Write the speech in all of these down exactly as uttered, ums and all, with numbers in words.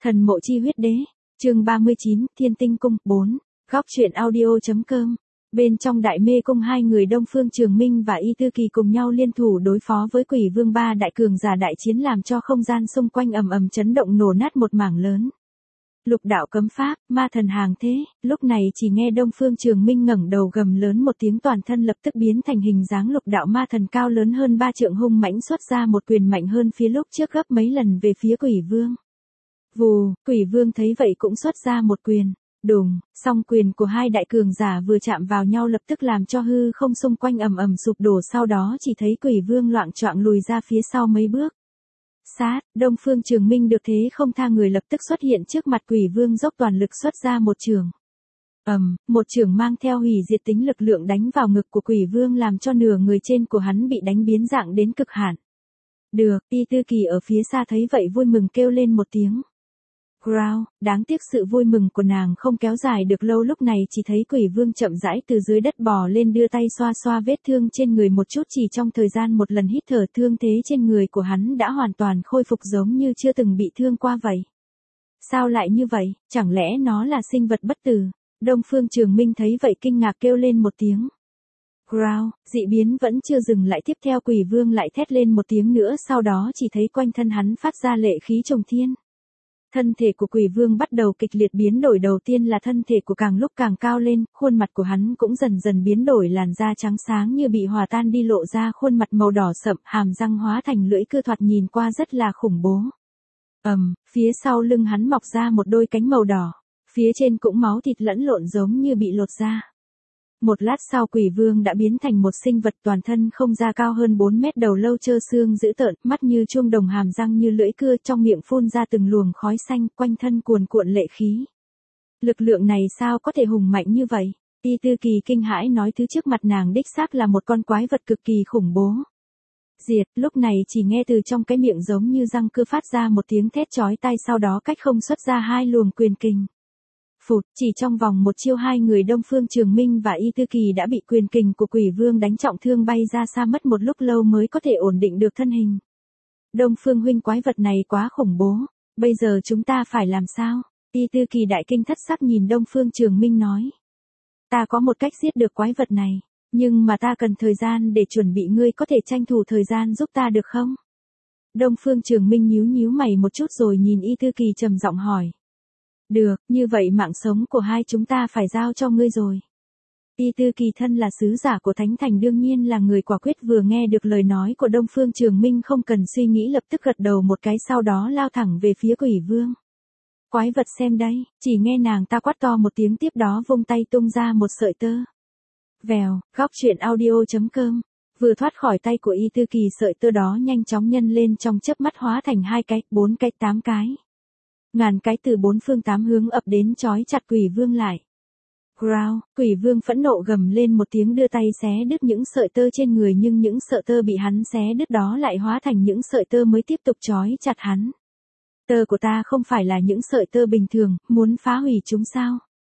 Thần mộ chi huyết đế, chương ba mươi chín, Thiên Tinh Cung, bốn, góc truyện audio.com. Bên trong đại mê cung hai người Đông Phương Trường Minh và Y Tư Kỳ cùng nhau liên thủ đối phó với Quỷ Vương ba đại cường giả đại chiến làm cho không gian xung quanh ầm ầm chấn động nổ nát một mảng lớn. Lục đạo cấm pháp, ma thần hàng thế, lúc này chỉ nghe Đông Phương Trường Minh ngẩng đầu gầm lớn một tiếng toàn thân lập tức biến thành hình dáng lục đạo ma thần cao lớn hơn ba trượng hung mãnh xuất ra một quyền mạnh hơn phía lúc trước gấp mấy lần về phía Quỷ Vương. Vù, Quỷ Vương thấy vậy cũng xuất ra một quyền. Đùng, song quyền của hai đại cường giả vừa chạm vào nhau lập tức làm cho hư không xung quanh ầm ầm sụp đổ, sau đó chỉ thấy Quỷ Vương loạng choạng lùi ra phía sau mấy bước. Sát, Đông Phương Trường Minh được thế không tha người lập tức xuất hiện trước mặt Quỷ Vương dốc toàn lực xuất ra một chưởng. Ầm, um, một chưởng mang theo hủy diệt tính lực lượng đánh vào ngực của Quỷ Vương làm cho nửa người trên của hắn bị đánh biến dạng đến cực hạn. Được, Y Tư Kỳ ở phía xa thấy vậy vui mừng kêu lên một tiếng. Growl, đáng tiếc sự vui mừng của nàng không kéo dài được lâu, lúc này chỉ thấy Quỷ Vương chậm rãi từ dưới đất bò lên đưa tay xoa xoa vết thương trên người một chút, chỉ trong thời gian một lần hít thở thương thế trên người của hắn đã hoàn toàn khôi phục giống như chưa từng bị thương qua vậy. Sao lại như vậy, chẳng lẽ nó là sinh vật bất tử? Đông Phương Trường Minh thấy vậy kinh ngạc kêu lên một tiếng. Growl, dị biến vẫn chưa dừng lại, tiếp theo Quỷ Vương lại thét lên một tiếng nữa, sau đó chỉ thấy quanh thân hắn phát ra lệ khí trùng thiên. Thân thể của Quỷ Vương bắt đầu kịch liệt biến đổi, đầu tiên là thân thể của càng lúc càng cao lên, khuôn mặt của hắn cũng dần dần biến đổi, làn da trắng sáng như bị hòa tan đi lộ ra khuôn mặt màu đỏ sậm, hàm răng hóa thành lưỡi cưa thoạt nhìn qua rất là khủng bố. Ầm, um, phía sau lưng hắn mọc ra một đôi cánh màu đỏ, phía trên cũng máu thịt lẫn lộn giống như bị lột ra. Một lát sau Quỷ Vương đã biến thành một sinh vật toàn thân không da, cao hơn bốn mét, đầu lâu trơ xương dữ tợn, mắt như chuông đồng, hàm răng như lưỡi cưa, trong miệng phun ra từng luồng khói xanh, quanh thân cuồn cuộn lệ khí. Lực lượng này sao có thể hùng mạnh như vậy? Y Tư Kỳ kinh hãi nói, thứ trước mặt nàng đích xác là một con quái vật cực kỳ khủng bố. Diệt, lúc này chỉ nghe từ trong cái miệng giống như răng cưa phát ra một tiếng thét chói tai, sau đó cách không xuất ra hai luồng quyền kình. Phụt, chỉ trong vòng một chiêu hai người Đông Phương Trường Minh và Y Tư Kỳ đã bị quyền kình của Quỷ Vương đánh trọng thương, bay ra xa, mất một lúc lâu mới có thể ổn định được thân hình. Đông Phương huynh, quái vật này quá khủng bố, bây giờ chúng ta phải làm sao? Y Tư Kỳ đại kinh thất sắc nhìn Đông Phương Trường Minh nói. Ta có một cách giết được quái vật này, nhưng mà ta cần thời gian để chuẩn bị, ngươi có thể tranh thủ thời gian giúp ta được không? Đông Phương Trường Minh nhíu nhíu mày một chút rồi nhìn Y Tư Kỳ trầm giọng hỏi. Được, như vậy mạng sống của hai chúng ta phải giao cho ngươi rồi. Y Tư Kỳ thân là sứ giả của Thánh Thành đương nhiên là người quả quyết, vừa nghe được lời nói của Đông Phương Trường Minh không cần suy nghĩ lập tức gật đầu một cái, sau đó lao thẳng về phía Quỷ Vương. Quái vật xem đây, chỉ nghe nàng ta quát to một tiếng, tiếp đó vung tay tung ra một sợi tơ. Vèo, góc truyện audio.com. Vừa thoát khỏi tay của Y Tư Kỳ, sợi tơ đó nhanh chóng nhân lên trong chớp mắt hóa thành hai cái, bốn cái, tám cái. Ngàn cái từ bốn phương tám hướng ập đến trói chặt Quỷ Vương lại. Growl, Quỷ Vương phẫn nộ gầm lên một tiếng, đưa tay xé đứt những sợi tơ trên người, nhưng những sợi tơ bị hắn xé đứt đó lại hóa thành những sợi tơ mới tiếp tục trói chặt hắn. Tơ của ta không phải là những sợi tơ bình thường, muốn phá hủy chúng sao?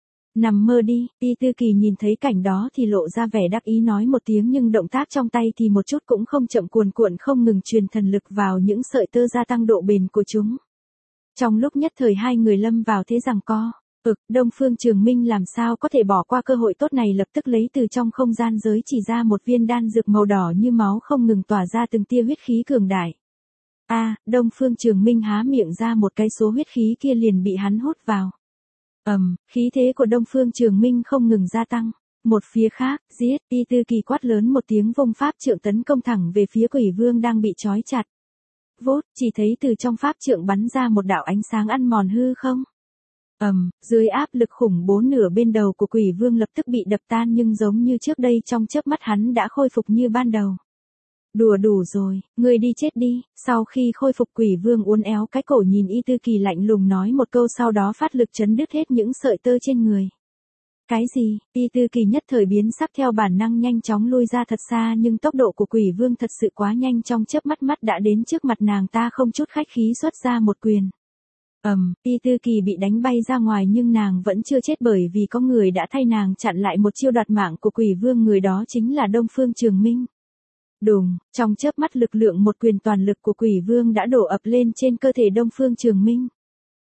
Nằm mơ đi. Y Tư Kỳ nhìn thấy cảnh đó thì lộ ra vẻ đắc ý nói một tiếng, nhưng động tác trong tay thì một chút cũng không chậm, cuồn cuộn không ngừng truyền thần lực vào những sợi tơ, gia tăng độ bền của chúng. Trong lúc nhất thời hai người lâm vào thế giằng co. Ực, Đông Phương Trường Minh làm sao có thể bỏ qua cơ hội tốt này, lập tức lấy từ trong không gian giới chỉ ra một viên đan dược màu đỏ như máu, không ngừng tỏa ra từng tia huyết khí cường đại. A, à, Đông Phương Trường Minh há miệng ra một cái, số huyết khí kia liền bị hắn hút vào. Ầm, um, khí thế của Đông Phương Trường Minh không ngừng gia tăng. Một phía khác, giết, Y Tư Kỳ quát lớn một tiếng, vung pháp trượng tấn công thẳng về phía Quỷ Vương đang bị trói chặt. Vốt, chỉ thấy từ trong pháp trượng bắn ra một đạo ánh sáng ăn mòn hư không. Ầm, um, dưới áp lực khủng bố, nửa bên đầu của Quỷ Vương lập tức bị đập tan, nhưng giống như trước đây trong chớp mắt hắn đã khôi phục như ban đầu. Đùa đủ rồi, ngươi đi chết đi. Sau khi khôi phục, Quỷ Vương uốn éo cái cổ nhìn Y Tư Kỳ lạnh lùng nói một câu, sau đó phát lực chấn đứt hết những sợi tơ trên người. Cái gì? Y Tư Kỳ nhất thời biến sắc, theo bản năng nhanh chóng lui ra thật xa, nhưng tốc độ của Quỷ Vương thật sự quá nhanh, trong chớp mắt mắt đã đến trước mặt nàng ta, không chút khách khí xuất ra một quyền. Ầm, um, Y Tư Kỳ bị đánh bay ra ngoài, nhưng nàng vẫn chưa chết, bởi vì có người đã thay nàng chặn lại một chiêu đoạt mạng của Quỷ Vương, người đó chính là Đông Phương Trường Minh. Đùng, trong chớp mắt lực lượng một quyền toàn lực của Quỷ Vương đã đổ ập lên trên cơ thể Đông Phương Trường Minh.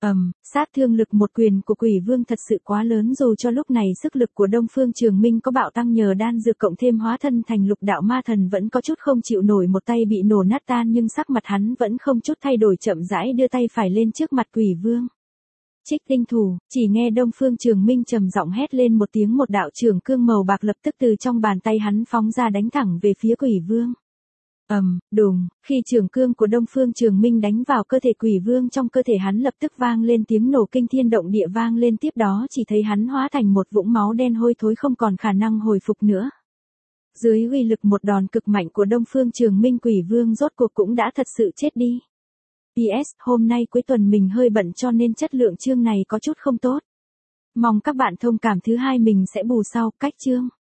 Ầm, sát thương lực một quyền của quỷ vương thật sự quá lớn, dù cho lúc này sức lực của Đông Phương Trường Minh có bạo tăng nhờ đan dược cộng thêm hóa thân thành lục đạo ma thần vẫn có chút không chịu nổi, một tay bị nổ nát tan nhưng sắc mặt hắn vẫn không chút thay đổi, chậm rãi đưa tay phải lên trước mặt quỷ vương. Trích tinh thủ, chỉ nghe Đông Phương Trường Minh trầm giọng hét lên một tiếng, một đạo trường cương màu bạc lập tức từ trong bàn tay hắn phóng ra đánh thẳng về phía quỷ vương. Ầm, đùng, khi trường cương của Đông Phương Trường Minh đánh vào cơ thể quỷ vương, trong cơ thể hắn lập tức vang lên tiếng nổ kinh thiên động địa vang lên, tiếp đó chỉ thấy hắn hóa thành một vũng máu đen hôi thối không còn khả năng hồi phục nữa. Dưới uy lực một đòn cực mạnh của Đông Phương Trường Minh, quỷ vương rốt cuộc cũng đã thật sự chết đi. pê ét, hôm nay cuối tuần mình hơi bận cho nên chất lượng chương này có chút không tốt. Mong các bạn thông cảm, thứ hai mình sẽ bù sau, cách chương.